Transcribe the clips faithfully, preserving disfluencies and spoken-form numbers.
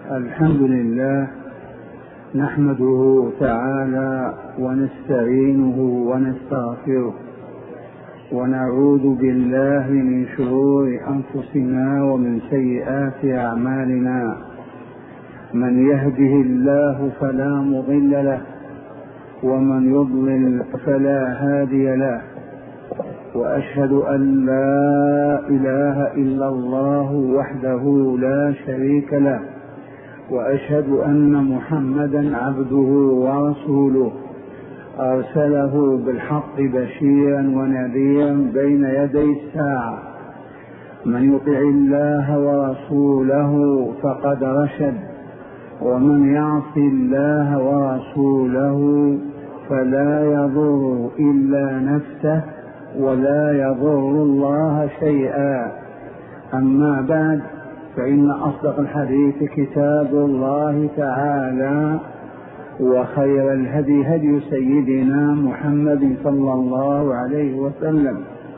الحمد لله نحمده تعالى ونستعينه ونستغفره ونعوذ بالله من شرور أنفسنا ومن سيئات أعمالنا. من يهده الله فلا مضل له ومن يضلل فلا هادي له، وأشهد أن لا إله إلا الله وحده لا شريك له، وأشهد أن محمدا عبده ورسوله أرسله بالحق بشيرا ونذيرا بين يدي الساعة. من يطع الله ورسوله فقد رشد، ومن يعص الله ورسوله فلا يضر إلا نفسه ولا يضر الله شيئا. أما بعد، فإن أصدق الحديث كتاب الله تعالى، وخير الهدي هدي سيدنا محمد صلى الله عليه وسلم،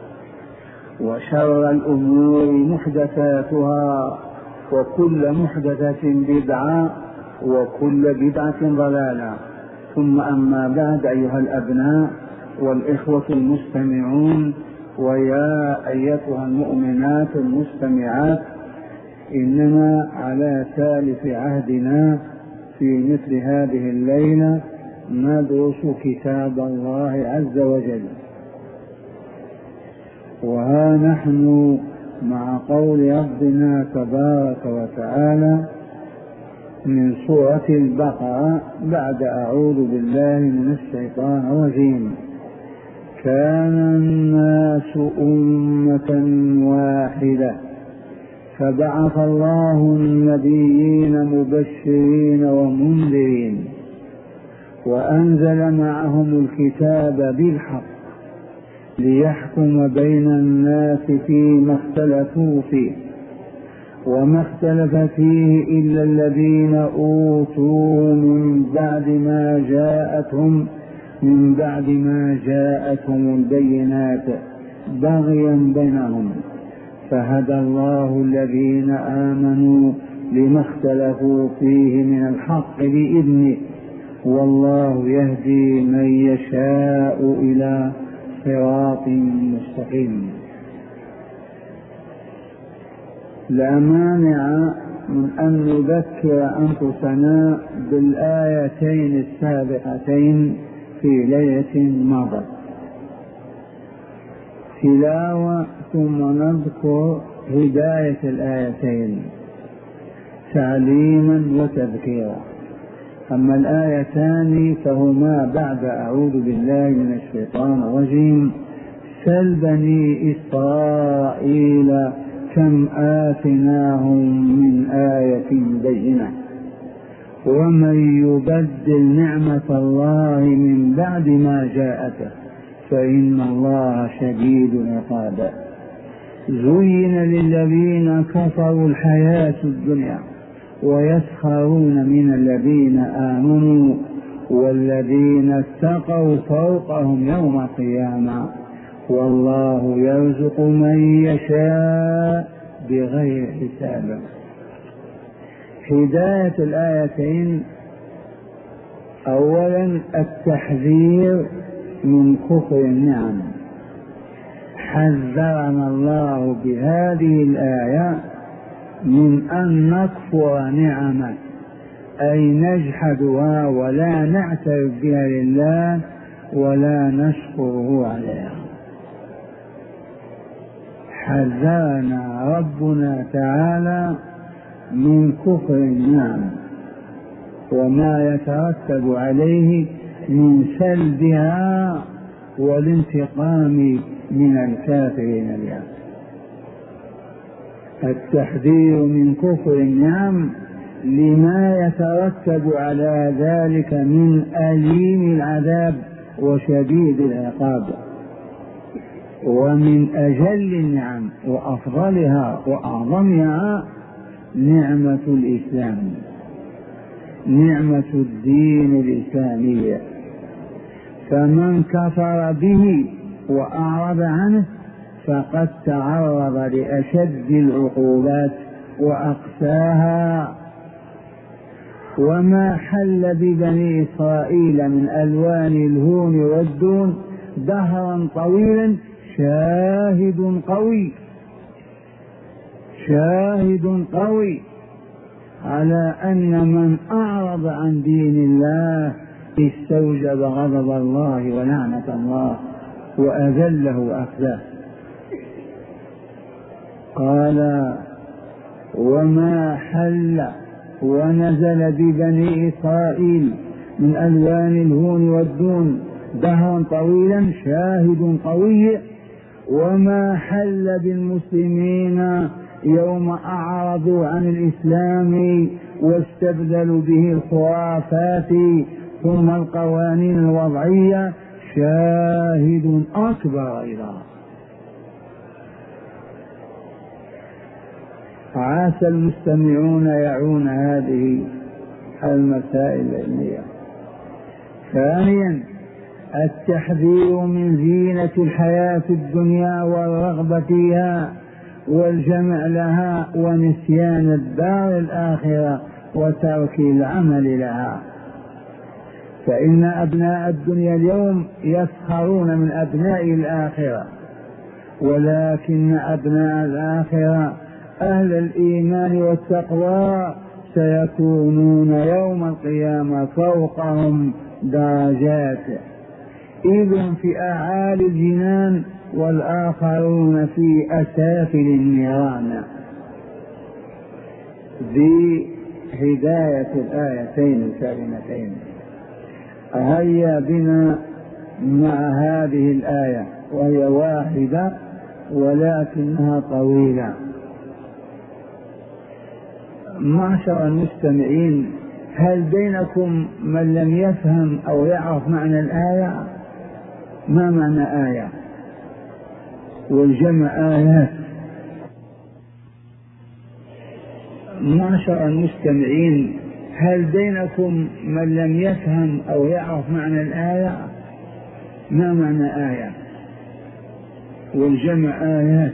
وشر الأمور محدثاتها، وكل محدثة بدعة، وكل بدعة ضلالة. ثم أما بعد، أيها الأبناء والإخوة المستمعون، ويا أيتها المؤمنات المستمعات، إننا على ثالث عهدنا في مثل هذه الليلة ندرس كتاب الله عز وجل. وها نحن مع قول ربنا تبارك وتعالى من سورة البقرة بعد أعوذ بالله من الشيطان الرجيم: كان الناس أمة واحدة فبعث الله النبيين مبشرين ومنذرين وأنزل معهم الكتاب بالحق ليحكم بين الناس فيما اختلفوا فيه، وما اختلف فيه إلا الذين أوتوا من بعد ما جاءتهم من بعد ما جاءتهم البينات بغيا بينهم، فهدى الله الذين آمنوا لما اختلفوا فيه من الحق بإذنه، والله يهدي من يشاء إلى صراط مستقيم. لا مانع من أن نذكر أنفسنا بالآيتين السابقتين في ليلة مضت تلاوة، ثم نذكر هداية الآيتين تعليما وتذكيرا. أما الآيتان فهما بعد أعوذ بالله من الشيطان الرجيم: سل بني إسرائيل كم آتيناهم من آية بينة ومن يبدل نعمة الله من بعد ما جاءته فإن الله شديد العقاب. زين للذين كفروا الحياة الدنيا ويسخرون من الذين آمنوا والذين اتقوا فوقهم يوم القيامة والله يرزق من يشاء بغير حساب. هداية الآيتين: أولا التحذير من كفر النعم. حذرنا الله بهذه الآية من أن نكفر نعمه، أي نجحدها ولا نعترف بها لله ولا نشكره عليها. حذرنا ربنا تعالى من كفر النعم وما يترتب عليه من سلبها والانتقام من الكافرين بها. التحذير من كفر النعم لما يترتب على ذلك من أليم العذاب وشديد العقاب. ومن أجل النعم وأفضلها وأعظمها نعمة الإسلام، نعمة الدين الإسلامية. فمن كفر به وأعرض عنه فقد تعرض لأشد العقوبات وأقساها وما حل ببني إسرائيل من ألوان الهون والدون دهرا طويلا شاهد قوي شاهد قوي على أن من أعرض عن دين الله استوجب غضب الله ولعنة الله وأذله وأخزاه. قال وما حل ونزل ببني إسرائيل من ألوان الهون والدون دهرا طويلا شاهد قوي، وما حل بالمسلمين يوم أعرضوا عن الإسلام واستبدلوا به الخرافات ثم القوانين الوضعية شاهد أكبر أيضا. عسى المستمعون يعون هذه المسائل العلمية. ثانيا التحذير من زينة الحياة الدنيا والرغبة فيها والجمع لها ونسيان الدار الآخرة وترك العمل لها، فإن أبناء الدنيا اليوم يسخرون من أبناء الآخرة، ولكن أبناء الآخرة أهل الإيمان والتقوى سيكونون يوم القيامة فوقهم درجات، إذن في أعالي الجنان والآخرون في أسافل النيران. بهداية الآيتين الكريمتين هيا بنا مع هذه الآية وهي واحدة ولكنها طويلة. معشر المستمعين، هل بينكم من لم يفهم أو يعرف معنى الآية؟ ما معنى آية؟ والجمع آيات. معشر المستمعين، هل بينكم من لم يفهم أو يعرف معنى الآية؟ ما معنى آية؟ والجمع آيات.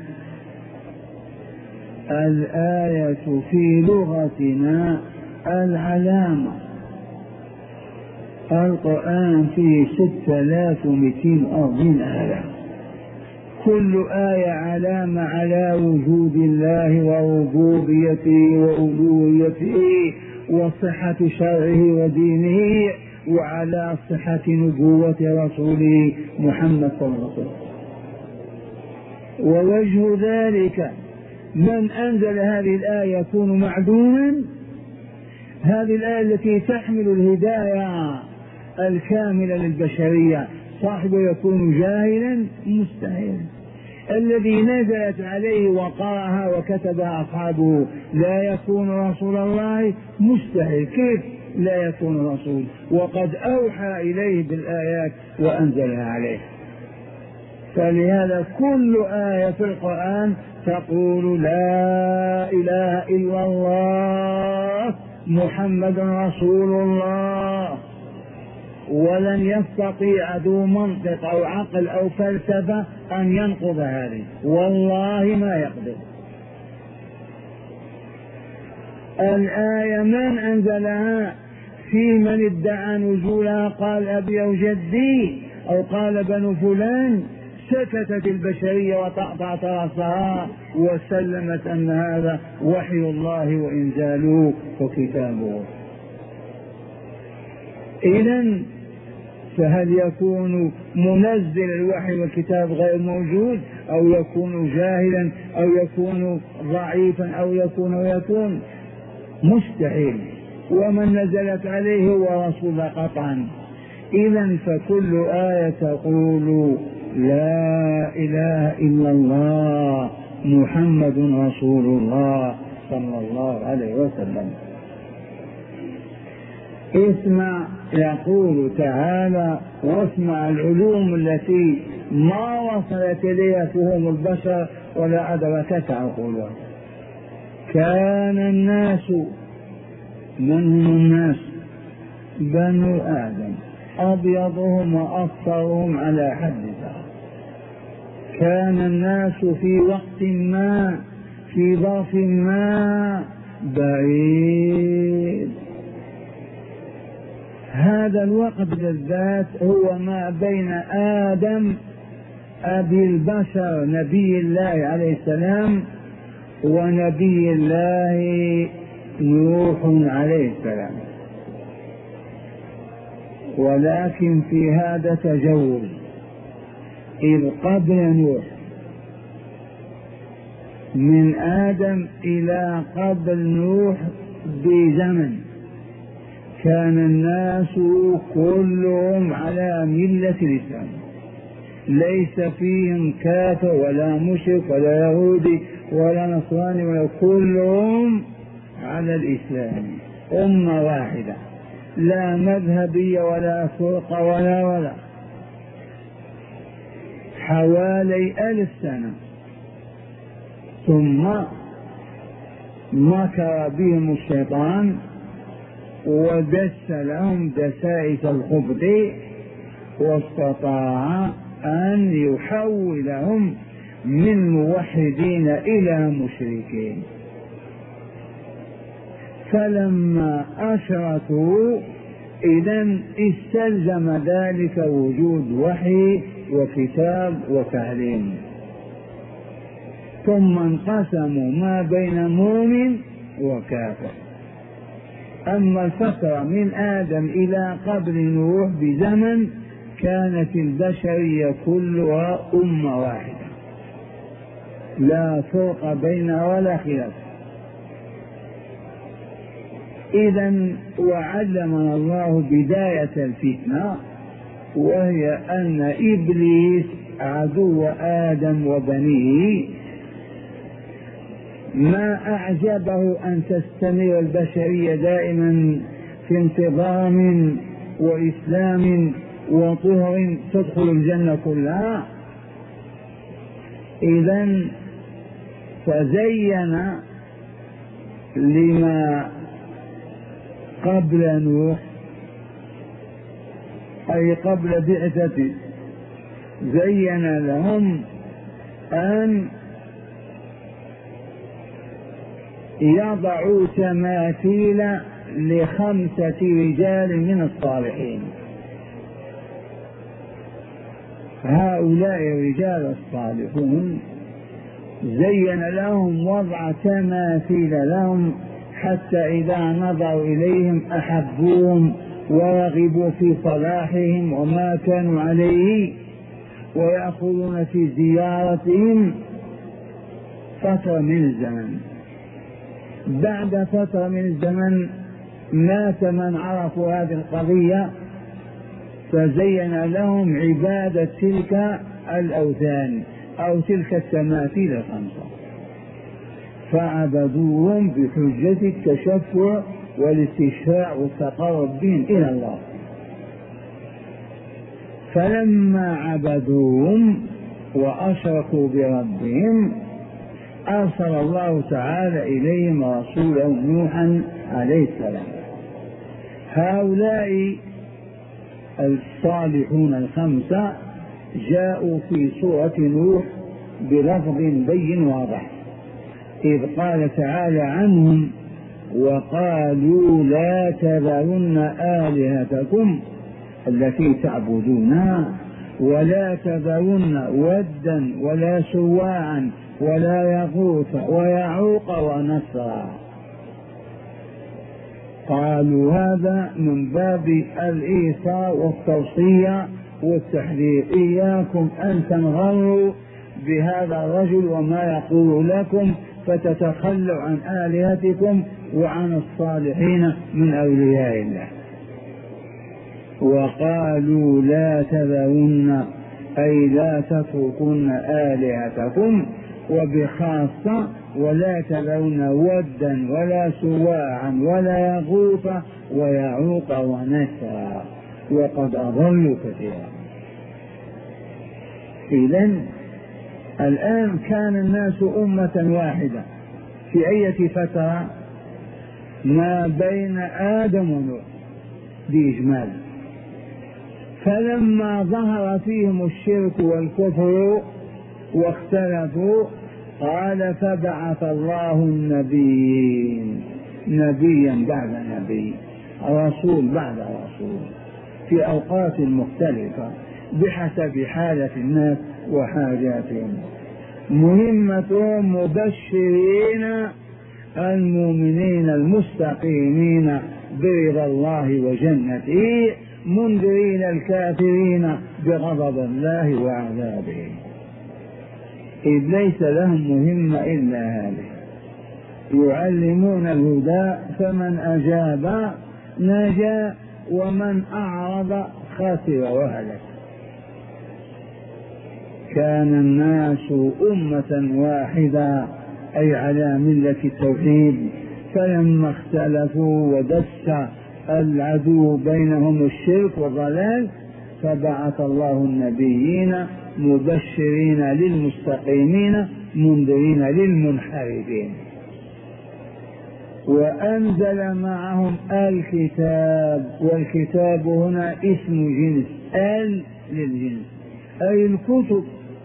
الآية في لغتنا العلامة. القرآن فيه ستة آلاف ومئتين وأربعين آية، كل آية علامة على وجود الله وربوبيته وألوهيته وصحة شرعه ودينه وعلى صحة نبوة رسوله محمد صلى الله عليه وسلم. ووجه ذلك من أنزل هذه الآية يكون معدوما. هذه الآية التي تحمل الهداية الكاملة للبشرية صاحبه يكون جاهلا مستحيل. الذي نزلت عليه وقرأها وكتبها أصحابه لا يكون رسول الله مستحيل. كيف لا يكون رسول وقد أوحى إليه بالآيات وأنزلها عليه؟ فلهذا كل آية في القرآن تقول لا إله إلا الله محمد رسول الله، ولن يستطيع ذو منطق أو عقل أو فلسفة أن ينقض هذه، والله ما يقدر. الآية من أنزلها؟ في من ادعى نزولها قال أبي أو جدي أو قال بنو فلان، سكتت البشرية وتقطعت رأسها وسلمت أن هذا وحي الله وإنزاله وكتابه. إذن فهل يكون منزل الوحي والكتاب غير موجود، أو يكون جاهلا، أو يكون ضعيفا، أو يكون ويكون مستحيل. ومن نزلت عليه هو رسول قطعا. إذن فكل آية تقول لا إله إلا الله محمد رسول الله صلى الله عليه وسلم. اسمع يقول تعالى واسمع العلوم التي ما وصلت إليها فهم البشر ولا أدركت عقولهم. كان الناس، من هم الناس؟ بنو آدم، أبيضهم وأصفرهم على حد سواء. كان الناس في وقت ما في ظرف ما بعيد، هذا الوقت بالذات هو ما بين آدم أبي البشر نبي الله عليه السلام ونبي الله نوح عليه السلام، ولكن في هذا تجوز، إذ قبل نوح من آدم إلى قبل نوح بزمن كان الناس كلهم على ملة الإسلام، ليس فيهم كافر ولا مشرك ولا يهودي ولا نصراني ولا، كلهم على الإسلام، أمة واحدة، لا مذهبية ولا فرقة ولا ولا، حوالي ألف سنة. ثم مكر بهم الشيطان ودس لهم دسائس الخبث، واستطاع أن يحولهم من موحدين إلى مشركين. فلما أشركوا إذن استلزم ذلك وجود وحي وكتاب وتعليم، ثم انقسموا ما بين مؤمن وكافر. أما الفترة من آدم إلى قبل نوح بزمن كانت البشرية كلها أمة واحدة، لا فرق بينها ولا خلاف. إذن وعلمنا الله بداية الفتنة، وهي أن إبليس عدو آدم وبنيه ما أعجبه أن تستمر البشرية دائما في انتظام وإسلام وطهر تدخل الجنة كلها. إذن فزين لما قبل نوح أي قبل بعثته، زين لهم أن يضعوا تماثيل لخمسة رجال من الصالحين. هؤلاء الرجال الصالحون زين لهم وضع تماثيل لهم، حتى إذا نظروا إليهم أحبوهم ورغبوا في صلاحهم وما كانوا عليه، ويأخذون في زيارتهم فترة من الزمن. بعد فترة من الزمن مات من عرفوا هذه القضية، فزين لهم عبادة تلك الأوثان أو تلك التماثيل الخمسة، فعبدوهم بحجة التشفع والاستشفاع والتقرب بهم إلى الله. فلما عبدوهم وأشركوا بربهم أرسل الله تعالى إليهم رسوله نوحا عليه السلام. هؤلاء الصالحون الخمسة جاءوا في سورة نوح بلفظ بين واضح، إذ قال تعالى عنهم: وقالوا لا تذرن آلهتكم التي تعبدونها ولا تذرن ودا ولا سواعا ولا يغوث ويعوق ونسرا. قالوا هذا من باب الإيصاء والتوصية والتحذير، إياكم أن تنغروا بهذا الرجل وما يقول لكم فتتخلوا عن آلهتكم وعن الصالحين من أولياء الله. وقالوا لا تذرن أي لا تتركن آلهتكم، وبخاصة ولا تذرن ودا ولا سواعا ولا يغوث ويعوق ونسرا وقد أضلوا كثيرا. إذن الآن كان الناس أمة واحدة في أي فترة؟ ما بين آدم ونوح بإجمال. فلما ظهر فيهم الشرك والكفر واختلفوا قال: فبعث الله النبيين، نبيا بعد نبي، رسول بعد رسول، في أوقات مختلفة بحسب حالة الناس وحاجاتهم. مهمتهم مبشرين المؤمنين المستقيمين برضا الله وجنته، منذرين الكافرين بغضب الله وعذابه. إذ ليس لهم مهمة إلا هذه، يعلمون الهدى، فمن أجاب نجا ومن أعرض خسر وهلك. كان الناس أمة واحدة أي على ملة التوحيد، فلما اختلفوا ودس العدو بينهم الشرك والضلال فبعث الله النبيين مبشرين للمستقيمين منذرين للمنحرفين، وأنزل معهم الكتاب. والكتاب هنا اسم جنس، ال للجنس أي الكتب.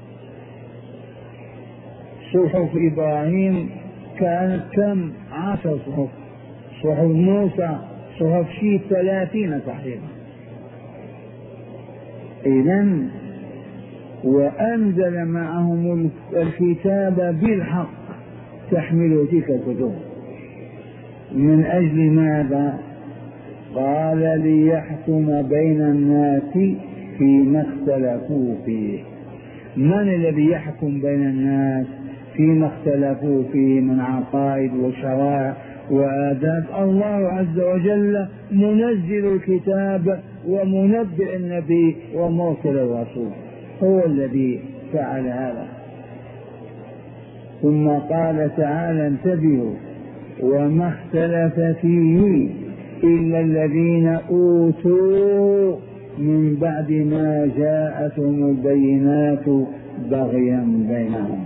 صحف إبراهيم كانت كم؟ عشر صحف. صحف موسى صحف شيء ثلاثين تقريبا. إذن وأنزل معهم الكتاب بالحق تحمل تلك الكتب. من أجل ماذا؟ قال ليحكم بين الناس فيما اختلفوا فيه. من الذي يحكم بين الناس فيما اختلفوا فيه من عقائد وشرائع وآداب؟ الله عز وجل منزل الكتاب ومنبئ النبي ومرسل الرسول، هو الذي فعل هذا. ثم قال تعالى: انتبهوا: وما اختلف فيه إلا الذين أوتوا من بعد ما جاءتهم البينات بغيا بينهم.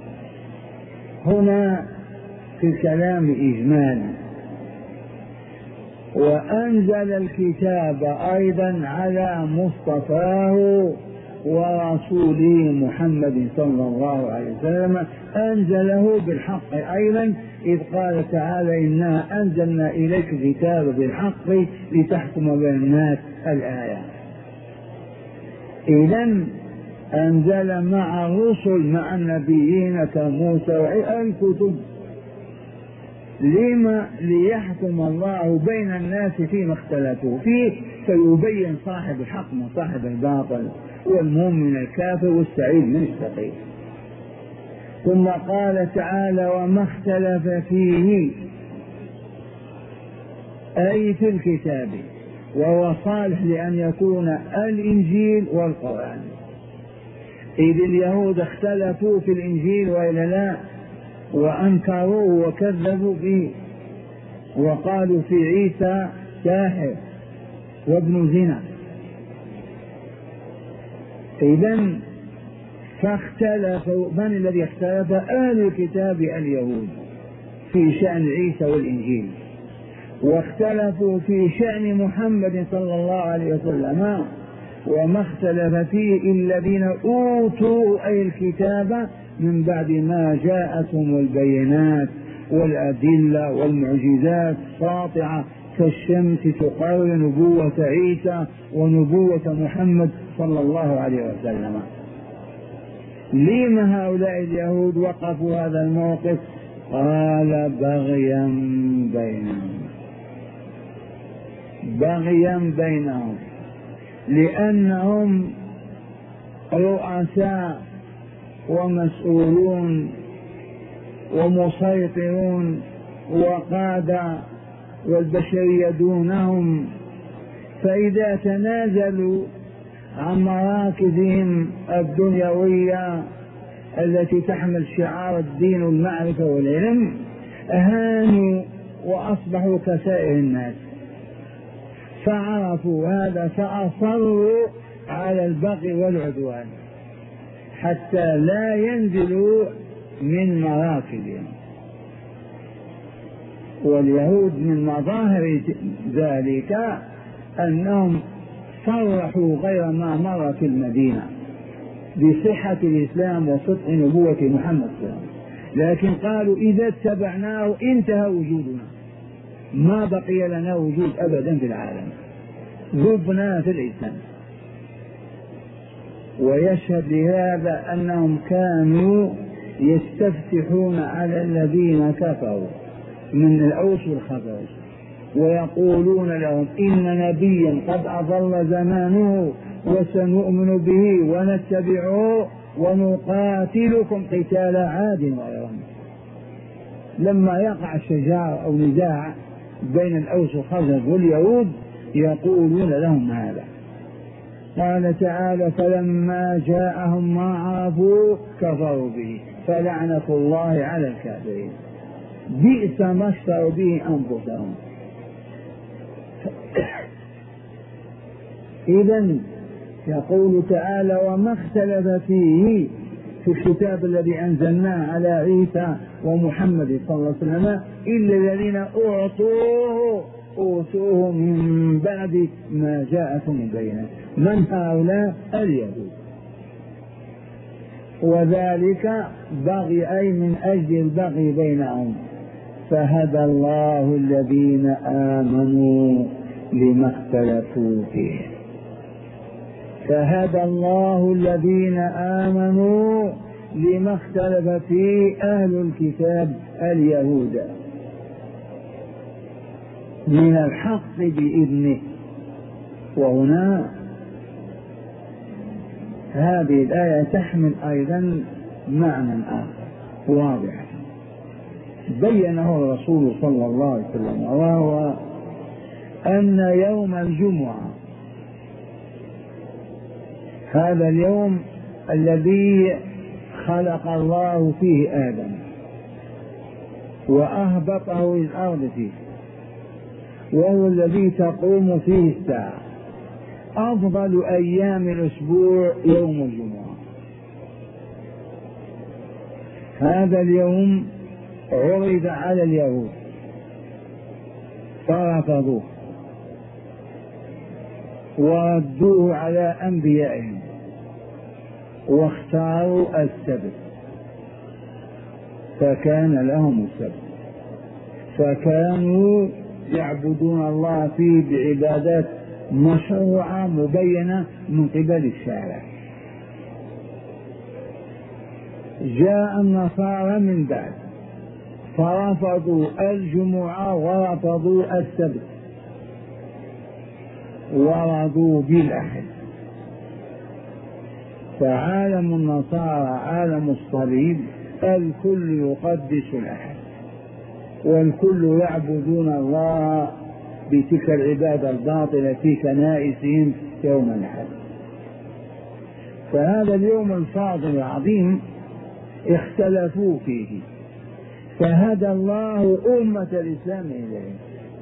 هنا في الكلام إجمال. وأنزل الكتاب أيضا على مصطفاه ورسوله محمد صلى الله عليه وسلم، أنزله بالحق أيضا، إذ قال تعالى: إنا أنزلنا إليك الكتاب بالحق لتحكم بين الناس، الآية. إذن أنزل مع الرسل مع النبيين كموسى الكتب. لما؟ ليحكم الله بين الناس فيما اختلفوا فيه، فيبين صاحب الحق من صاحب الباطل، والمؤمن من الكافر، والسعيد من الشقي. ثم قال تعالى: وما اختلف فيه أي في الكتاب، وهو صالح لأن يكون الإنجيل والقرآن. إذ اليهود اختلفوا في الإنجيل وإلا لا، وأنكروه وكذبوا به، وقالوا في عيسى ساحر وابن زنا. إذن فاختلفوا. من الذي اختلف؟ أهل الكتاب اليهود في شأن عيسى والإنجيل، واختلفوا في شأن محمد صلى الله عليه وسلم. وما اختلف فيه إلا الذين أوتوا أي الكتاب من بعد ما جاءتهم البينات والأدلة والمعجزات ساطعة كالشمس تقرر نبوة عيسى ونبوة محمد صلى الله عليه وسلم. لما هؤلاء اليهود وقفوا هذا الموقف؟ قال: بغيا بينهم. بغيا بينهم لأنهم رؤساء ومسؤولون ومسيطرون وقادة، والبشرية دونهم، فإذا تنازلوا عن مراكزهم الدنيوية التي تحمل شعار الدين والمعرفة والعلم أهانوا وأصبحوا كسائر الناس. فعرفوا هذا فأصروا على البغي والعدوان حتى لا ينزلوا من مراكزهم. واليهود من مظاهر ذلك أنهم صرحوا غير ما مر في المدينة بصحة الإسلام وصدق نبوة محمد صلى الله عليه وسلم، لكن قالوا: إذا اتبعناه انتهى وجودنا، ما بقي لنا وجود أبدا في العالم. ذبنا في الإسلام. ويشهد لهذا أنهم كانوا يستفتحون على الذين كفروا من الأوس والخزرج ويقولون لهم إن نبيا قد أضل زمانه وسنؤمن به ونتبعه ونقاتلكم قتال عاد وإرم. لما يقع شجار أو نزاع بين الأوس والخزرج واليهود يقولون لهم هذا. قال تعالى فلما جاءهم ما عرفوا كفروا به فلعنة الله على الكافرين بئس ما اشتروا به أنفسهم. إذن يقول تعالى وما اختلف فيه في الكتاب الذي أنزلناه على عيسى ومحمد صلى الله عليه وسلم إلا الذين أعطوه أوتوه من بعد ما جاءتهم البينات. من هؤلاء؟ اليهود. وذلك بغي أي من أجل البغي بينهم فهدى الله الذين آمنوا لما اختلفوا فيه. فهدى الله الذين آمنوا لما اختلف فيه أهل الكتاب اليهود من الحق بإذنه. وهنا هذه الآية تحمل أيضا معنى آخر واضح بينه الرسول صلى الله عليه وسلم، وهو أن يوم الجمعة هذا اليوم الذي خلق الله فيه آدم وأهبطه إلى الأرض فيه، وهو الذي تقوم فيه الساعة، أفضل أيام الأسبوع يوم الجمعة. هذا اليوم عرض على اليهود فرفضوه وردوه على أنبيائهم واختاروا السبت فكان لهم السبت، فكانوا يعبدون الله فيه بعبادات مشروعة مبينة من قبل الشارع. جاء النصارى من بعد فرفضوا الجمعة ورفضوا السبت ورضوا بالأحد. فعالم النصارى عالم الصليب، الكل يقدس الأحد والكل يعبدون الله بتلك العبادة الباطلة في كنائسهم يوم الأحد. فهذا اليوم الفاضل العظيم اختلفوا فيه فهدى الله أمة الإسلام إليه.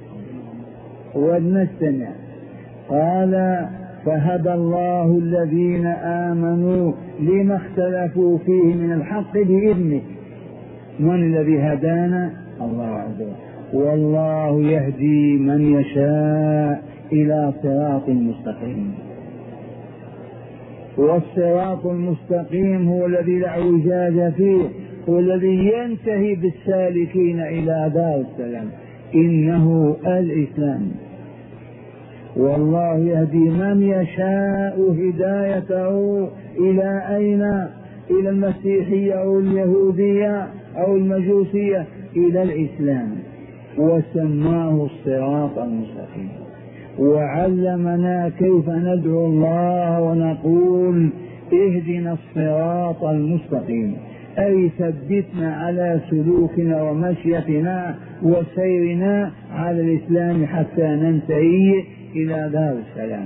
ونستمع قال فهدى الله الذين آمنوا لما اختلفوا فيه من الحق بإذنه. من الذي هدانا؟ الله عز وجل. والله يهدي من يشاء إلى صراط مستقيم. والصراط المستقيم هو الذي لا اعوجاج فيه، هو الذي ينتهي بالسالكين إلى دار السلام، إنه الإسلام. والله يهدي من يشاء هدايته إلى أين؟ إلى المسيحية أو اليهودية أو المجوسية، إلى الإسلام، وسماه الصراط المستقيم. وعلمنا كيف ندعو الله ونقول اهدنا الصراط المستقيم، أي ثبتنا على سلوكنا ومشيتنا وسيرنا على الإسلام حتى ننتهي إلى دار السلام.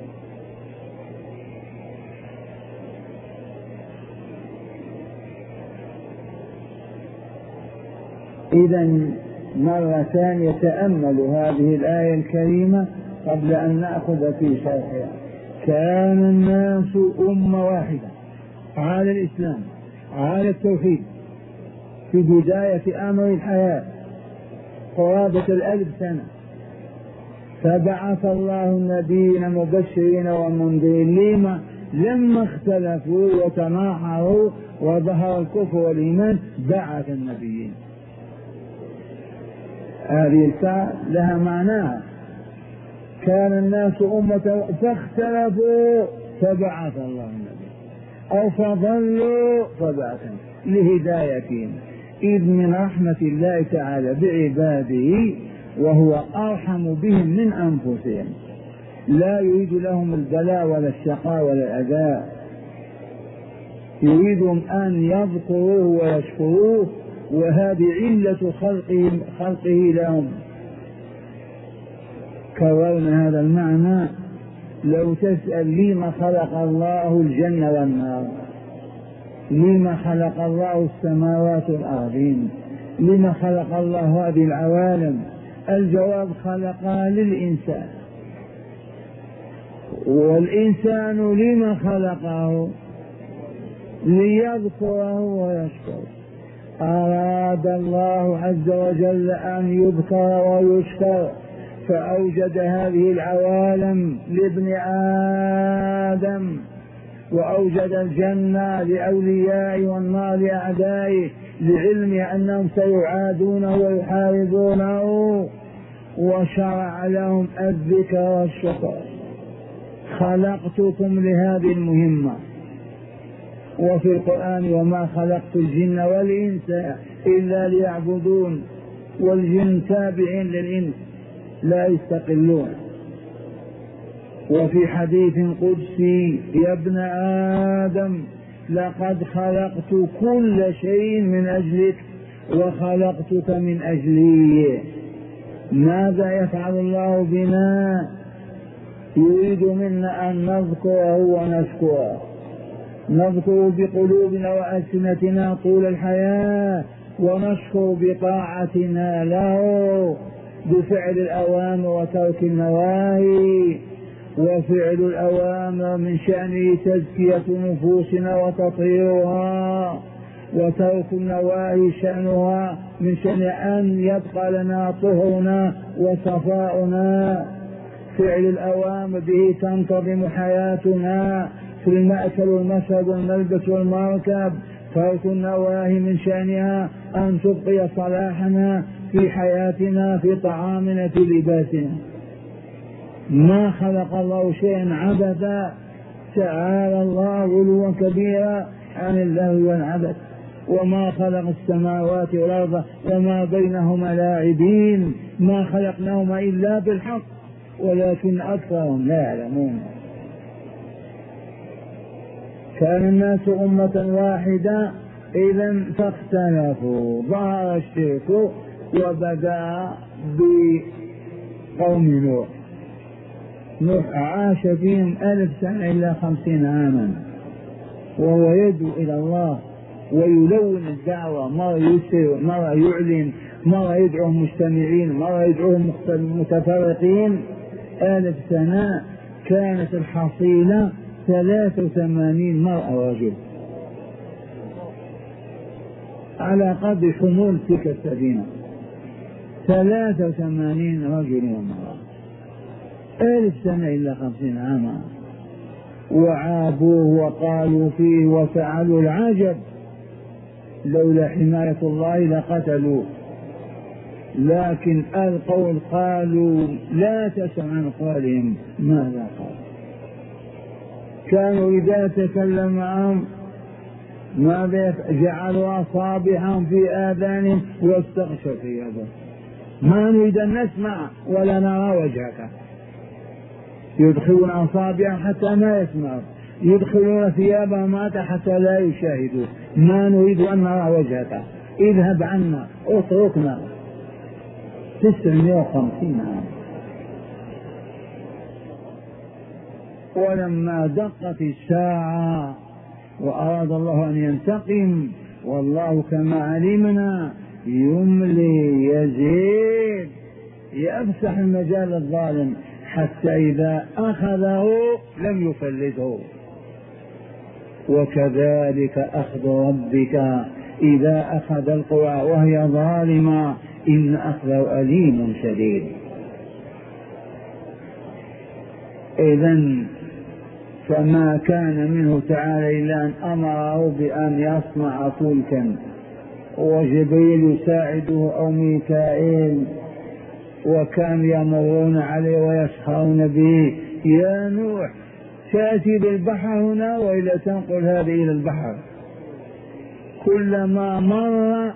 إذن مرة ثانية تأمل هذه الآية الكريمة قبل أن نأخذ في شرحها. كان الناس أمة واحدة على الإسلام على التوحيد في بداية أمر الحياة قرابة الألف سنة، فبعث الله النبيين مبشرين ومنذرين. لما؟ لما اختلفوا وتناحروا وظهر الكفر والإيمان بعث النبيين. هذه الساعة لها معناها، كان الناس أمة فاختلفوا فبعث الله النبي، أو فضلوا فبعث لهدايتهم. إذ من رحمة الله تعالى بعباده وهو أرحم بهم من أنفسهم، لا يريد لهم البلاء ولا الشقاء ولا الأذى، يريدهم أن يذكروه ويشكروه، وهذه علة خلقه, خلقه لهم. كررنا هذا المعنى. لو تسأل لما خلق الله الجنة والنار، لما خلق الله السماوات والأرضين، لما خلق الله هذه العوالم، الجواب خلقها للإنسان. والإنسان لما خلقه؟ ليذكره ويشكر. أراد الله عز وجل أن يذكر ويشكر فأوجد هذه العوالم لابن آدم، وأوجد الجنة لأوليائه والنار لأعدائه، لعلم أنهم سيعادونه ويحاربونه، وشرع لهم الذكر والشكر. خلقتكم لهذه المهمة. وفي القرآن وما خلقت الجن والإنس إلا ليعبدون، والجن تابعين للإنس لا يستقلون. وفي حديث قدسي يا ابن آدم لقد خلقت كل شيء من أجلك وخلقتك من أجلي. ماذا يفعل الله بنا؟ يريد منا أن نذكره ونشكره، نذكر بقلوبنا وألسنتنا طول الحياة، ونشكر بطاعتنا له بفعل الأوامر وترك النواهي. وفعل الأوامر من شأنه تزكية نفوسنا وتطهيرها، وترك النواهي شأنها من شأن أن يبقى لنا طهرنا وصفاؤنا. فعل الأوامر به تنتظم حياتنا في المأكل والمشرب والملبس والمركب. ترك النواهي من شأنها أن تبقي صلاحنا في حياتنا، في طعامنا، في لباسنا. ما خلق الله شيئا عبثا، تعالى الله علوا كبيرا عن اللهو والعبث. وما خلق السماوات والأرض وما بينهما لاعبين، ما خلقناهما إلا بالحق ولكن أكثرهم لا يعلمون. كان الناس أمة واحدة إذا فاختلفوا، ظهر الشرك وبدأ بقوم نوح. نوح عاش فيهم ألف سنة إلا خمسين عاما، وهو يدعو إلى الله ويلون الدعوة، مرة يسر، مرة يعلن، مرة يدعوهم مجتمعين، مرة يدعوهم متفرقين. ألف سنة كانت الحصيلة ثلاثة وثمانين مرأة ورجل على قدر حمول تلك السفينة، ثلاثة وثمانين رجل ومرأة، ألف سنة إلا خمسين عاما. وعابوه وقالوا فيه وفعلوا العجب، لولا حماية الله لقتلوه. لكن القول قالوا لا تسمع عن قولهم ماذا قال. كانوا إذا تكلم معهم ماذا جعلوا أصابعهم في آذانهم واستغشوا ثيابهم. ما نريد أن نسمع ولا نرى وجهك. يدخلون أصابعهم حتى ما يسمعوا، يدخلون ثيابهم حتى لا يشاهدوا. ما نريد أن نرى وجهك، اذهب عنا اتركنا. تسعمائة وخمسين عام. ولما دقت الساعة وأراد الله أن ينتقم، والله كما علمنا يملي يزيد، يفسح المجال الظالم حتى إذا أخذه لم يفلته. وكذلك أخذ ربك إذا أخذ القرى وهي ظالمة إن أخذه أليم شديد. إذن فما كان منه تعالى إلا أن أمره بأن يصنع فلكا، وجبريل يساعده أو ميكائيل وكانوا يمرون عليه ويسخرون به. يا نوح تأتي بالبحر هنا وإلا تنقل هذه إلى البحر. كلما مر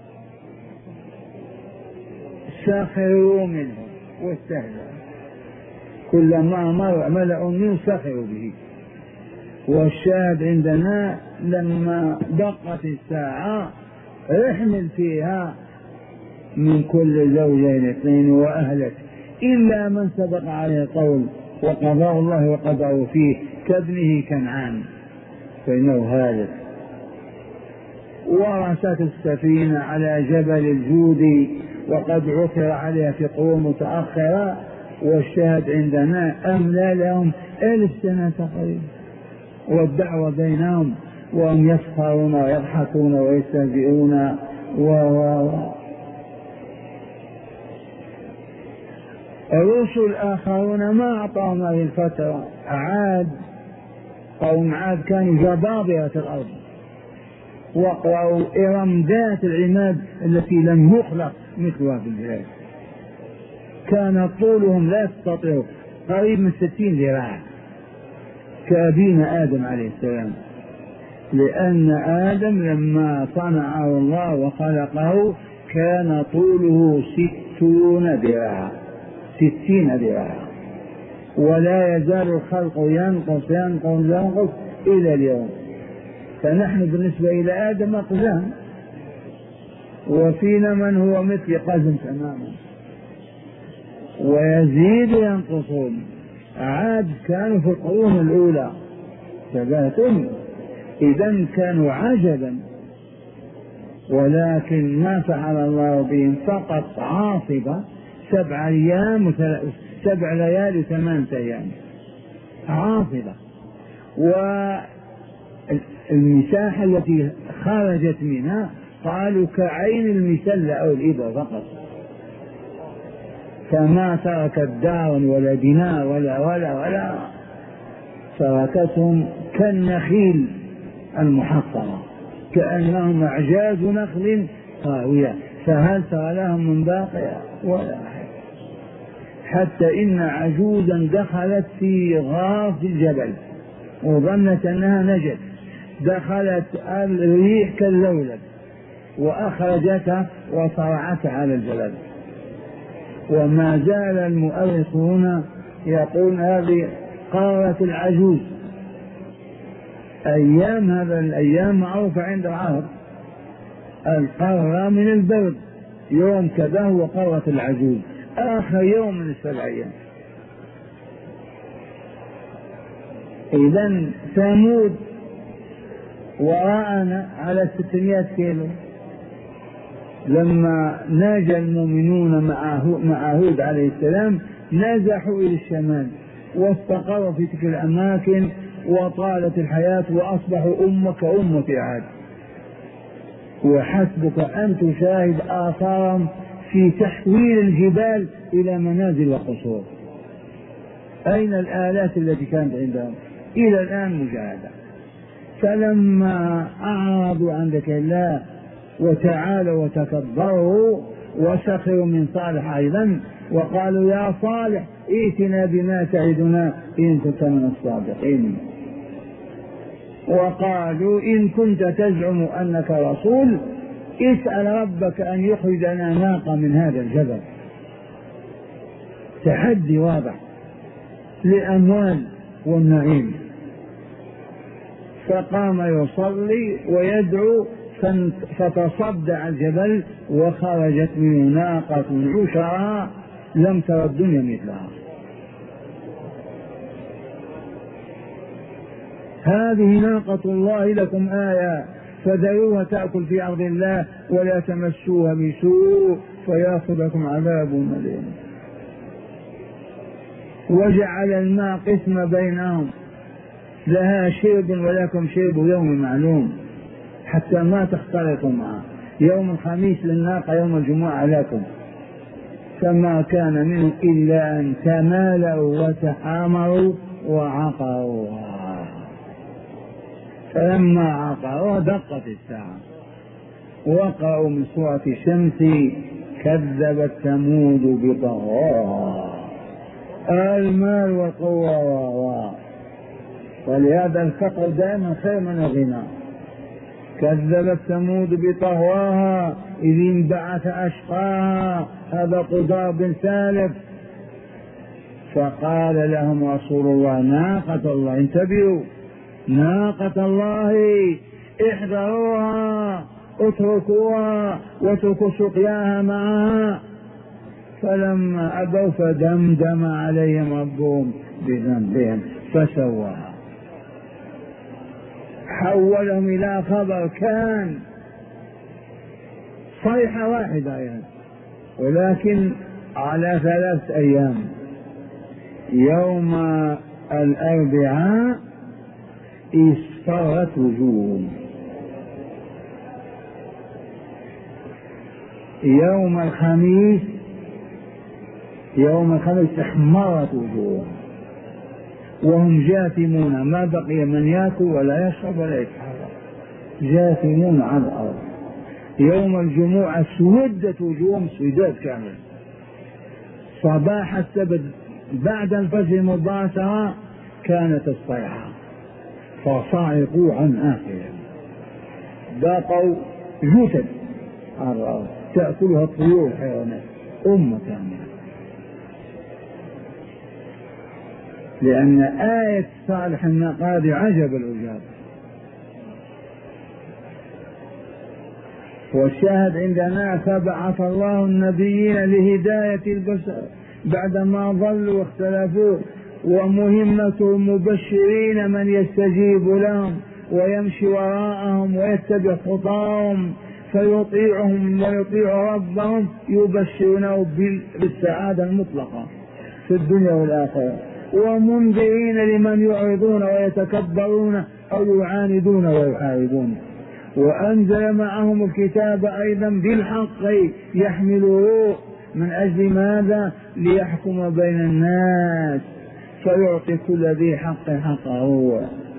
سخروا منه واستهزأوا، كلما مر ملأ منه سخروا به. والشاهد عندنا لما دقت الساعة احمل فيها من كل زوجين اثنين وأهلك إلا من سبق عليه القول وقضاء الله وقضاه فيه كابنه كنعان فإنه هالك. ورست السفينة على جبل الجود وقد عثر عليها في قرون متأخرة. والشاهد عندنا أملى لهم ألف سنة تقريبا، والدعوة بينهم وهم يسخرون ويضحكون ويستهزئون و و الرسل آخرون ما أعطاهم هذه الفترة. عاد، قوم عاد كانوا جبابرة الأرض، وقرأوا إرم ذات العماد التي لم يخلق مثلها في البلاد. كان طولهم لا يستطيع قريب من ستين ذراع كأبينا آدم عليه السلام، لأن آدم لما صنعه الله وخلقه كان طوله ستون ذراعا ستين ذراعا، ولا يزال الخلق ينقص ينقص ينقص إلى اليوم. فنحن بالنسبة إلى آدم أقزام، وفينا من هو مثل قزم تماما، ويزيد ينقصون. عاد كانوا في القرون الأولى ثلاثون، إذن كانوا عجبا، ولكن ما فعل الله بهم فقط عاصفة سبع أيام سبع ليالي ثمانية أيام عاصفة، والمساحة التي خرجت منها قالوا كعين المسلة أو الإبرة فقط، فما تركت دار ولا بناء ولا ولا ولا تركتهم كالنخيل المحصرة، كأنهم أعجاز نخل خاوية، فهل ترى لهم من باقية ولا أحد. حتى إن عجوزا دخلت في غاف الجبل وظنت أنها نجت، دخلت الريح كاللولب وأخرجتها وصرعتها على الجبل. وما زال المؤرخون يقول هذه قارة العجوز. أيام هذا الأيام معروفة عند العرب، القارة من البرد، يوم كذا هو قارة العجوز، آخر يوم من السبع أيام. إذن ثمود وراءنا على ستمائة كيلو، لما ناجى المؤمنون مع هود عليه السلام نزحوا إلى الشمال واستقروا في تلك الأماكن وطالت الحياة وأصبحوا أمة كأمة عاد. وحسبك أن تشاهد آثارهم في تحويل الجبال إلى منازل وقصور. أين الآلات التي كانت عندهم؟ إلى الآن مجاهدة. فلما أعرضوا عن ذكر الله وتعالوا وتكبروا وسخروا من صالح أيضا وقالوا يا صالح ائتنا بما تعدنا إن كنت من الصادقين، وقالوا إن كنت تزعم أنك رسول اسأل ربك أن يخرج لنا ناقة من هذا الجبل. تحدي واضح للأموال والنعيم. فقام يصلي ويدعو فتصدع الجبل وخرجت منه ناقة عشرة لم تر الدنيا مثلها. هذه ناقة الله لكم آية فذروها تأكل في أرض الله ولا تمسوها بسوء فيأخذكم عذاب أليم. وجعل الماء قسم بينهم، لها شرب ولكم شرب يوم معلوم، حتى ما تختلطوا معه. يوم الخميس للناقة يوم الجمعة لكم. فما كان منه إلا أن تمالوا وتحامروا وعقروها. فلما عقروها دقت الساعة. وقعوا من سورة الشمس كذبت ثمود بطغواها. المال والقوة، ولهذا الفقر دائما خير من الغنى. كذبت ثمود بطغواها إذ انبعث أشقاها، هذا قدار بن سالف. فقال لهم رسول الله: ناقة الله، انتبهوا، ناقة الله احذروها، اتركوها واتركوا سقياها معها. فلما أبوا فدمدم عليهم ربهم بذنبهم فسواها. حولهم إلى خبر كان، صيحة واحدة يعني، ولكن على ثلاث أيام. يوم الأربعاء اصفرت وجوههم، يوم الخميس يوم الخميس احمرت وجوههم وهم جاثمون، ما بقي من يأكل ولا يشرب ولا يتحرك، جاثمون على الأرض. يوم الجمعة اسودت وجوههم سودات كامل. صباح السبت بعد الفجر مباشرة كانت الصيحة، فصعقوا عن آخرهم، بقوا جثث على الأرض تأكلها الطيور الحيوانات، أمة كاملة. لأن آية صالح النقاد عجب العجاب. والشاهد عندنا: فبعث الله النبيين لهداية البشر بعدما ضلوا واختلفوا، ومهمتهم مبشرين من يستجيب لهم ويمشي وراءهم ويتبع خطاهم فيطيعهم ويطيع ربهم، يبشرونه بالسعادة المطلقة في الدنيا والآخرة، ومنذرين لمن يعرضون ويتكبرون أو يعاندون ويحاربون. وأنزل معهم الكتاب أيضا بالحق يحملوه، من أجل ماذا؟ ليحكم بين الناس فيعطي كل ذي حق حقه.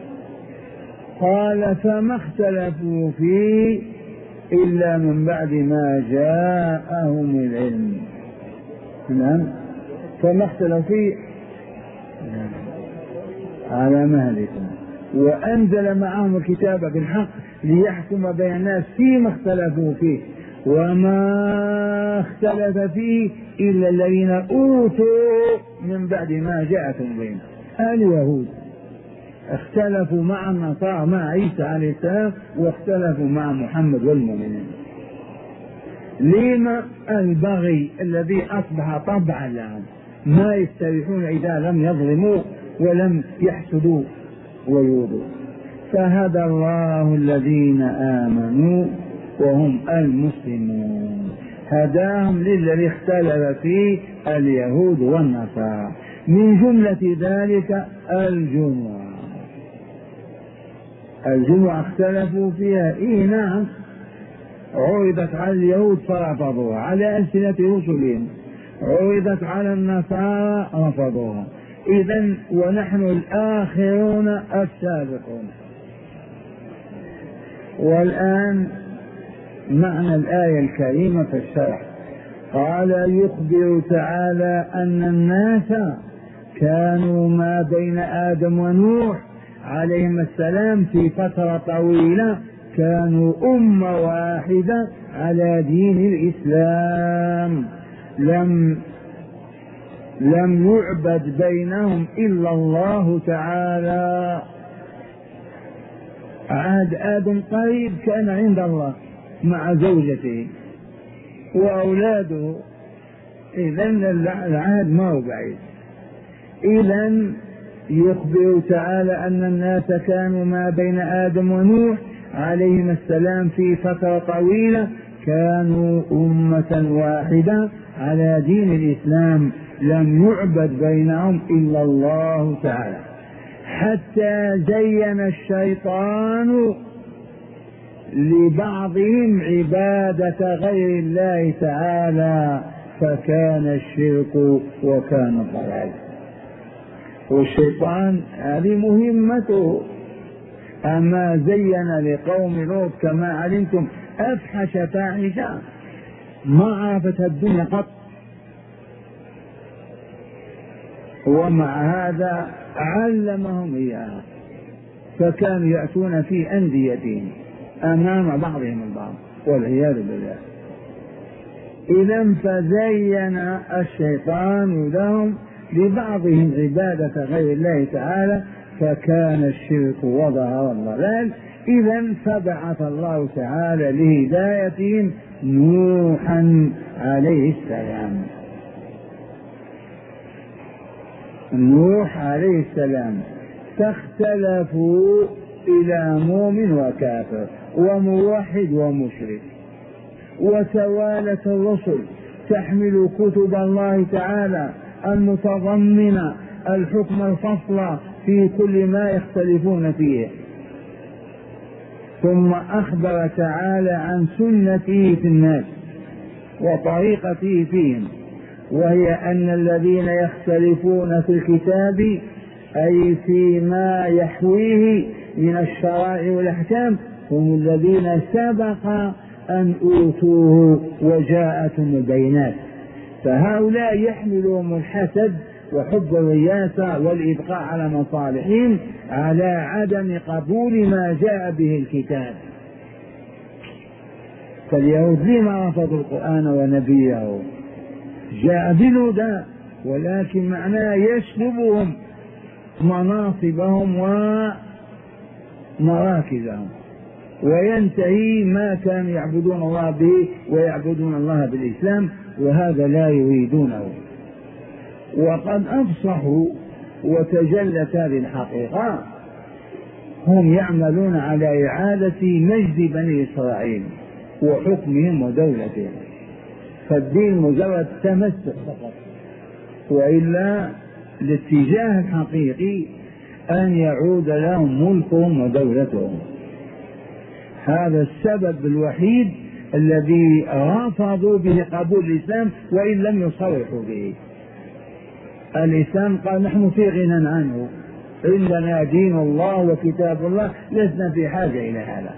قال: فما اختلفوا فيه إلا من بعد ما جاءهم العلم. نعم، فما اختلفوا فيه على مهلكم. وأنزل معهم الكتاب بالحق ليحكم بين الناس فيما اختلفوا فيه، وما اختلف فيه إلا الذين أوتوا من بعد ما جاءتهم بينهم. اليهود اختلفوا مع النصارى مع عيسى عليه السلام، واختلفوا مع محمد والمؤمنين. لما؟ البغي الذي أصبح طبعا لهم، ما يستريحون إذا لم يظلموا ولم يحسدوا ويوضوا. فهدى الله الذين آمنوا وهم المسلمون، هداهم للذي اختلف فيه اليهود والنصارى، من جملة ذلك الجمعة. الجمعة اختلفوا فيها، إيه نعم، عرضت على اليهود فرفضوها على ألسنة رسلهم، عرضت على النصارى رفضوها. إذن ونحن الآخرون السابقون. والآن معنى الآية الكريمة في الشرح. قال: يخبر تعالى أن الناس كانوا ما بين آدم ونوح عليهم السلام في فترة طويلة كانوا أمة واحدة على دين الإسلام، لم لم يعبد بينهم إلا الله تعالى. عهد آدم قريب كان عند الله مع زوجته وأولاده، إذن العهد ما هو بعيد. إذن يخبر تعالى أن الناس كانوا ما بين آدم ونوح عليهم السلام في فترة طويلة كانوا أمة واحدة على دين الإسلام، لم يعبد بينهم إلا الله تعالى، حتى زين الشيطان لبعضهم عبادة غير الله تعالى فكان الشرك وكان الضلال. والشيطان هذه مهمته. أما زين لقوم لوط كما علمتم أفحش فاحشة، ما عرفتها الدنيا قط، ومع هذا علمهم إياها، فكانوا يأتون في أنديتهم أمام بعضهم البعض والعياذ بالله. إذا فزين الشيطان لهم لبعضهم عبادة غير الله تعالى، فكان الشرك وظهر الضلال. إذا فبعث الله تعالى لهدايتهم نوحا عليه السلام. نوح عليه السلام فاختلفوا إلى مؤمن وكافر وموحد ومشرك، وتوالت الرسل تحمل كتب الله تعالى المتضمنة الحكم الفصل في كل ما يختلفون فيه، ثم أخبر تعالى عن سنته في الناس وطريقته فيهم، وهي أن الذين يختلفون في الكتاب أي فيما يحويه من الشرائع والأحكام هم الذين سبق أن أوتوه وجاءتهم البينات، فهؤلاء يحملهم الحسد وحب الرياسة والإبقاء على مصالحهم على عدم قبول ما جاء به الكتاب. فاليهود لما رفضوا القرآن ونبيه؟ جاء بالهدى، ولكن معناه يسلبهم مناصبهم ومراكزهم، وينتهي ما كانوا يعبدون الله به ويعبدون الله بالإسلام، وهذا لا يريدونه. وقد أفصحوا وتجلت هذه الحقيقة، هم يعملون على إعادة مجد بني إسرائيل وحكمهم ودولتهم، فالدين مجرد تمسك فقط، وإلا الاتجاه الحقيقي أن يعود لهم ملكهم ودولتهم. هذا السبب الوحيد الذي رفضوا به قبول الإسلام وإن لم يصرحوا به. الإسلام قال نحن في غنى عنه، عندنا دين الله وكتاب الله، لسنا في حاجة إلى هذا.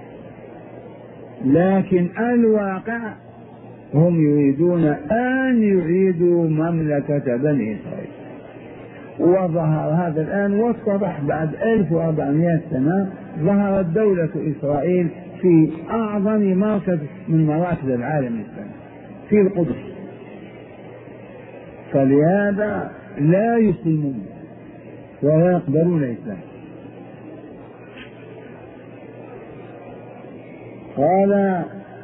لكن الواقع هم يريدون أن يعيدوا مملكة بني إسرائيل، وظهر هذا الآن واتضح بعد ألف وأربعمائة سنة ظهرت دولة إسرائيل في أعظم مركز من مراكز العالم الإسلامي في القدس، فلهذا لا يسلمون ولا يقبلون الإسلام. قال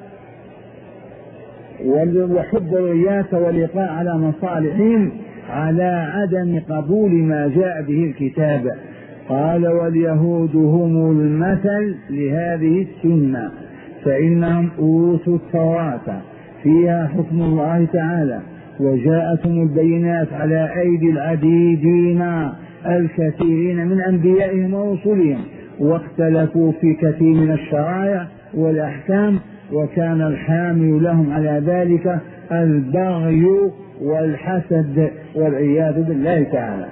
وحب الرياسة والإطاعة على مصالحهم على عدم قبول ما جاء به الكتاب. قال واليهود هم المثل لهذه السنة، فإنهم أوتوا التوراة فيها حكم الله تعالى، وجاءتهم البينات على أيدي العديدين الكثيرين من أنبيائهم ورسلهم، واختلفوا في كثير من الشرائع والأحكام، وكان الحامل لهم على ذلك البغي والحسد والعياذ بالله تعالى.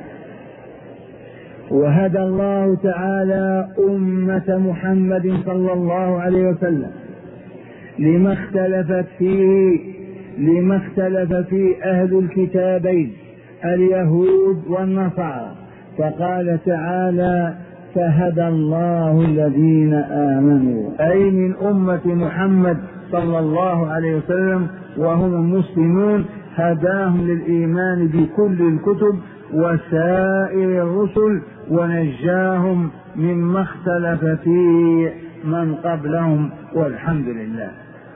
وهدى الله تعالى أمة محمد صلى الله عليه وسلم لما اختلفت فيه لما اختلف فيه أهل الكتابين اليهود والنصارى، فقال تعالى فهدى الله الذين آمنوا، أي من أمة محمد صلى الله عليه وسلم وهم المسلمون، هداهم للإيمان بكل الكتب وسائر الرسل، ونجاهم مما اختلف فيه من قبلهم، والحمد لله.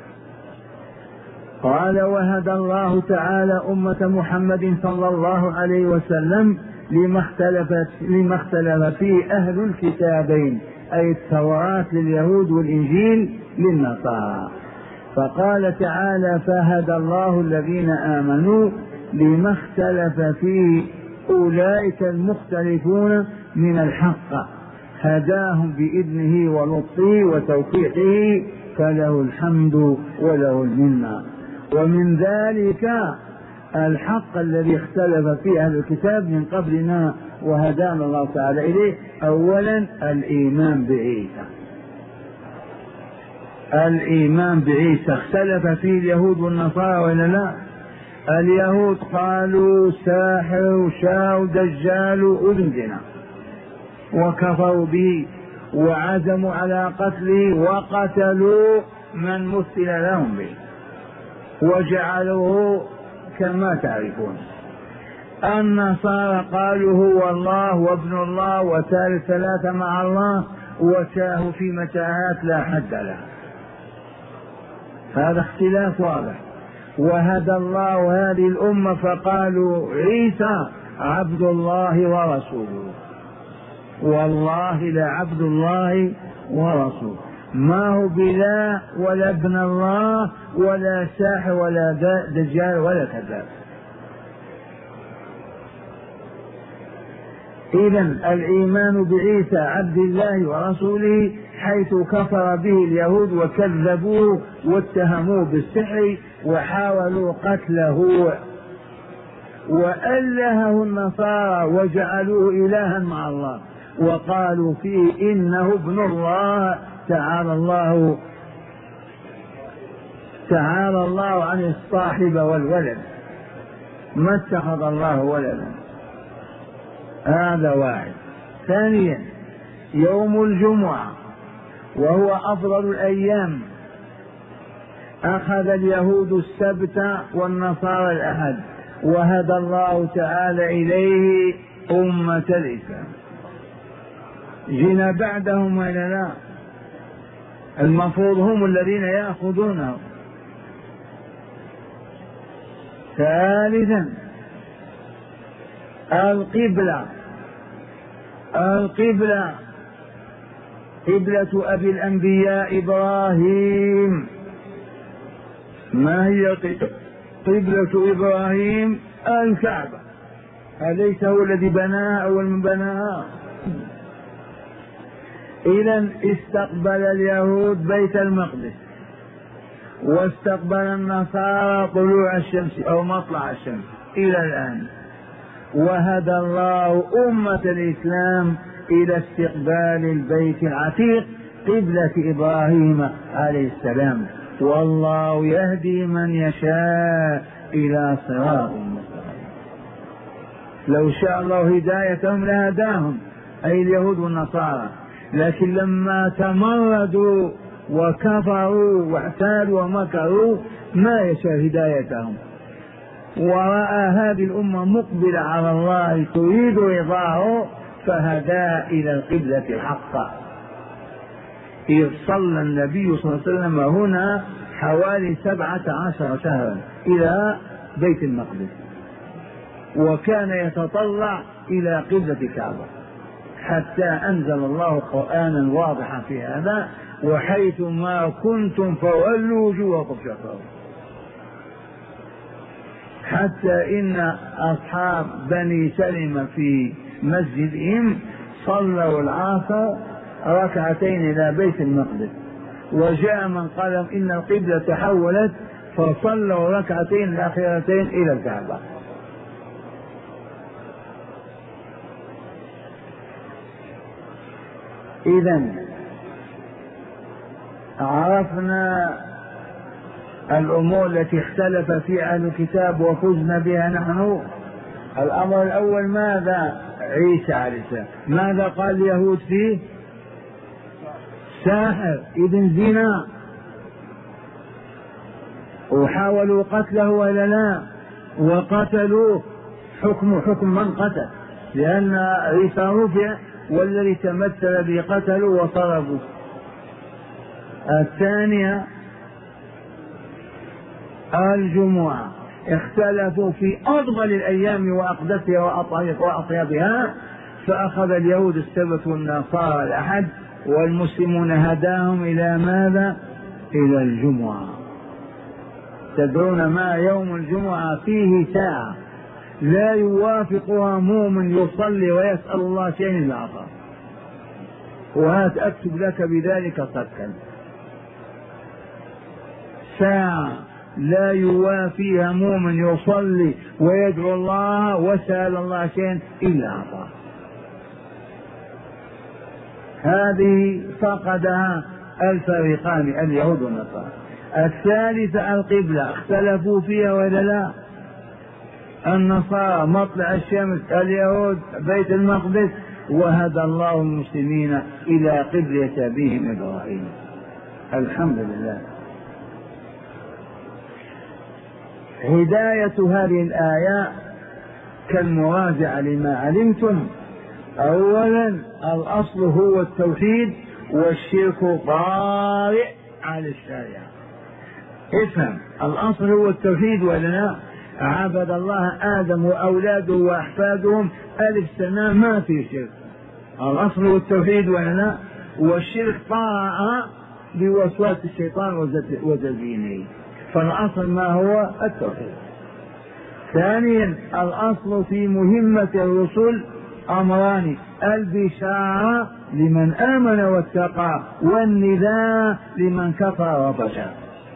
قال وهدى الله تعالى أمة محمد صلى الله عليه وسلم لما اختلفت لما اختلف فيه أهل الكتابين، أي التوراة لليهود والإنجيل للنصارى. فقال تعالى فهدى الله الذين آمنوا لما اختلف فيه أولئك المختلفون من الحق، هداهم بإذنه ولطفه وتوفيقه، فله الحمد وله المنة. ومن ذلك الحق الذي اختلف فيه أهل الكتاب من قبلنا وهدانا الله تعالى إليه، أولا الإيمان بعيسى، الإيمان بعيسى اختلف فيه اليهود والنصارى ولا لا؟ اليهود قالوا ساحر وشاو دجال وأذن زنا وكفروا به وعزموا على قتله وقتلوا من مثل لهم به وجعلوه كما تعرفون. النصارى قالوا هو الله وابن الله وثالث ثلاثة مع الله وتاه في متاهات لا حد لها. هذا اختلاف واضح. وهدى الله هذه الأمة فقالوا عيسى عبد الله ورسوله، والله لعبد الله ورسوله، ما هو بلا ولا ابن الله ولا ساحر ولا دجال ولا كذاب. إذن الإيمان بعيسى عبد الله ورسوله، حيث كفر به اليهود وكذبوه واتهموه بالسحر وحاولوا قتله، وألهه النصارى وجعلوه إلها مع الله وقالوا فيه إنه ابن الله. تعالى الله تعالى الله عن الصاحب والولد، ما اتخذ الله ولدا. هذا واحد. ثانيا يوم الجمعة وهو أفضل الأيام، أخذ اليهود السبت والنصارى الأحد، وهدى الله تعالى إليه أمة الإسلام. جينا بعدهم ولا لا؟ المفروض هم الذين يأخذونه. ثالثا القبلة القبلة قبلة أبي الأنبياء إبراهيم. ما هي قبلة إبراهيم؟ الكعبة. أليس هو الذي بناها أول من بناها؟ إذن استقبل اليهود بيت المقدس، واستقبل النصارى طلوع الشمس أو مطلع الشمس إلى الآن. وهدى الله أمة الإسلام إلى استقبال البيت العتيق قبلة إبراهيم عليه السلام. والله يهدي من يشاء إلى صراط مستقيم. لو شاء الله هدايتهم لهداهم، أي اليهود والنصارى، لكن لما تمردوا وكفروا واحتالوا ومكروا ما يشاء هدايتهم. ورأى هذه الأمة مقبلة على الله تريد رضاه فهدى إلى القبلة الحقة. إذ صلى النبي صلى الله عليه وسلم هنا حوالي سبعة عشر شهرا إلى بيت المقدس، وكان يتطلع إلى قبلة الكعبة، حتى أنزل الله قرآنا واضحا في هذا: وحيث ما كنتم فولوا وجوهكم شطره. حتى إن أصحاب بني سلمة في مسجدهم صلوا العصر ركعتين إلى بيت المقدس، وجاء من قال إن القبلة تحولت فصلوا ركعتين الأخيرتين إلى الكعبة. إذن عرفنا الأمور التي اختلف فيها أهل الكتاب وفزنا بها نحن. الأمر الأول ماذا؟ عيسى عليه السلام. ماذا قال اليهود فيه؟ ساحر، إذن زنا، وحاولوا قتله ولا لا؟ وقتلوه. حكم حكم من قتل، لأن عيسى رفع والذي تمثل به قتلوا وطردوا. الثانية الجمعة، اختلفوا في أفضل الأيام وأقدسها وأطيبها، فأخذ اليهود السبت والنصارى الأحد، والمسلمون هداهم إلى ماذا؟ إلى الجمعة. تدرون ما يوم الجمعة؟ فيه ساعة لا يوافقها مؤمن يصلي ويسأل الله شيئا إلا أعطاه. وهات أكتب لك بذلك صدقا. ساعة لا يوافيها مؤمن يصلي ويدعو الله وسأل الله شيئا إلا أعطاه. هذه فقدها الفريقان اليهود والنصارى. الثالثة القبلة، اختلفوا فيها ولا لا؟ النصارى مطلع الشمس، اليهود بيت المقدس، وهدى الله المسلمين إلى قبلة أبيهم إبراهيم. الحمد لله. هداية هذه الآية كالمراجعة لما علمتم. أولا الأصل هو التوحيد، والشرك طارئ على الشارع. افهم، الأصل هو التوحيد ولا لا؟ عبد الله آدم وأولاده وأحفادهم ألف سنة ما في شرك. الأصل هو التوحيد ولا لا؟ والشرك طاعة بوسواس الشيطان وتزيينه، فالأصل ما هو التوحيد. ثانيا الأصل في مهمة الرسل أمران: البشارة لمن آمن واتقى، والنداء لمن كفر وفجر.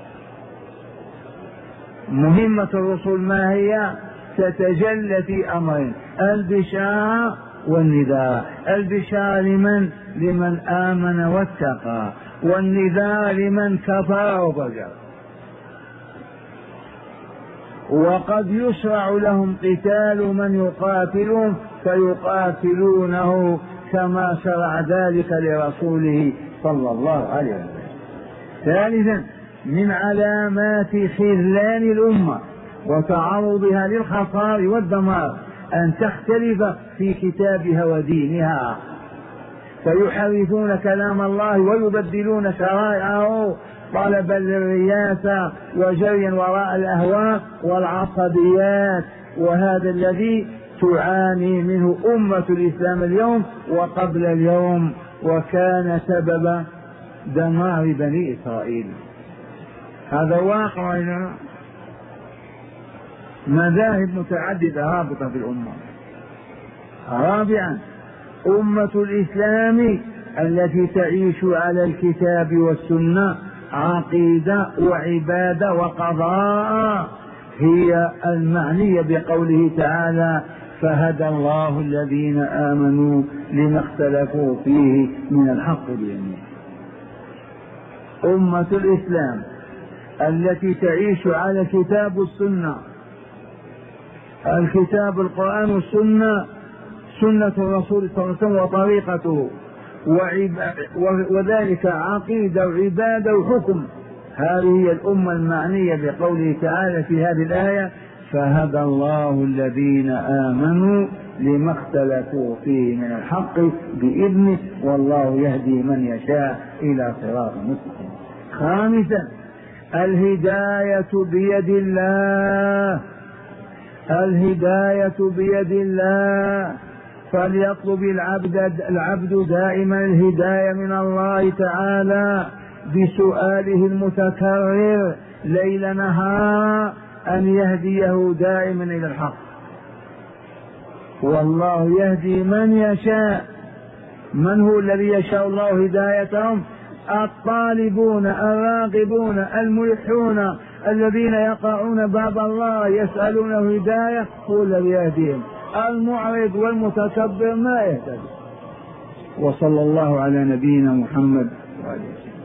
مهمة الرسل ما هي؟ تتجلى في أمرين: البشارة والنداء. البشارة لمن؟ لمن آمن واتقى، والنداء لمن كفر وفجر. وقد يشرع لهم قتال من يقاتلهم فيقاتلونه كما شرع ذلك لرسوله صلى الله عليه وسلم. ثالثا من علامات خذلان الأمة وتعرضها للخسار والدمار أن تختلف في كتابها ودينها، فيحرفون كلام الله ويبدلون شرائعه طلبا للرياسة وجريا وراء الأهواء والعصبيات، وهذا الذي تعاني منه أمة الإسلام اليوم وقبل اليوم، وكان سبب دمار بني إسرائيل. هذا واقع. مذاهب متعددة رابطة في الأمة. رابعا أمة الإسلام التي تعيش على الكتاب والسنة عقيدة وعبادة وقضاء هي المعنية بقوله تعالى: فهدى الله الذين آمنوا لما اختلفوا فيه من الحق بإذنه. أمة الإسلام التي تعيش على الكتاب والسنة، الكتاب القرآن والسنة، سنة الرسول صلى الله عليه وسلم وطريقته، وذلك عقيدة وعبادة وحكم. هذه هي الأمة المعنية بقوله تعالى في هذه الآية: فهدى الله الذين آمنوا لما اختلفوا فيه من الحق بإذنه والله يهدي من يشاء إلى صراط مستقيم. خامسا الهداية بيد الله، الهداية بيد الله، فليطلب العبد العبد دائما الهداية من الله تعالى بسؤاله المتكرر ليل نهار أن يهديه دائما إلى الحق، والله يهدي من يشاء. من هو الذي يشاء الله هدايتهم؟ الطالبون الراغبون الملحون الذين يقرؤون باب الله يسألونه هداية، هو الذي يهديهم. المعرض والمتكبر ما يهتدي. وصلى الله على نبينا محمد وعلى آله وسلم.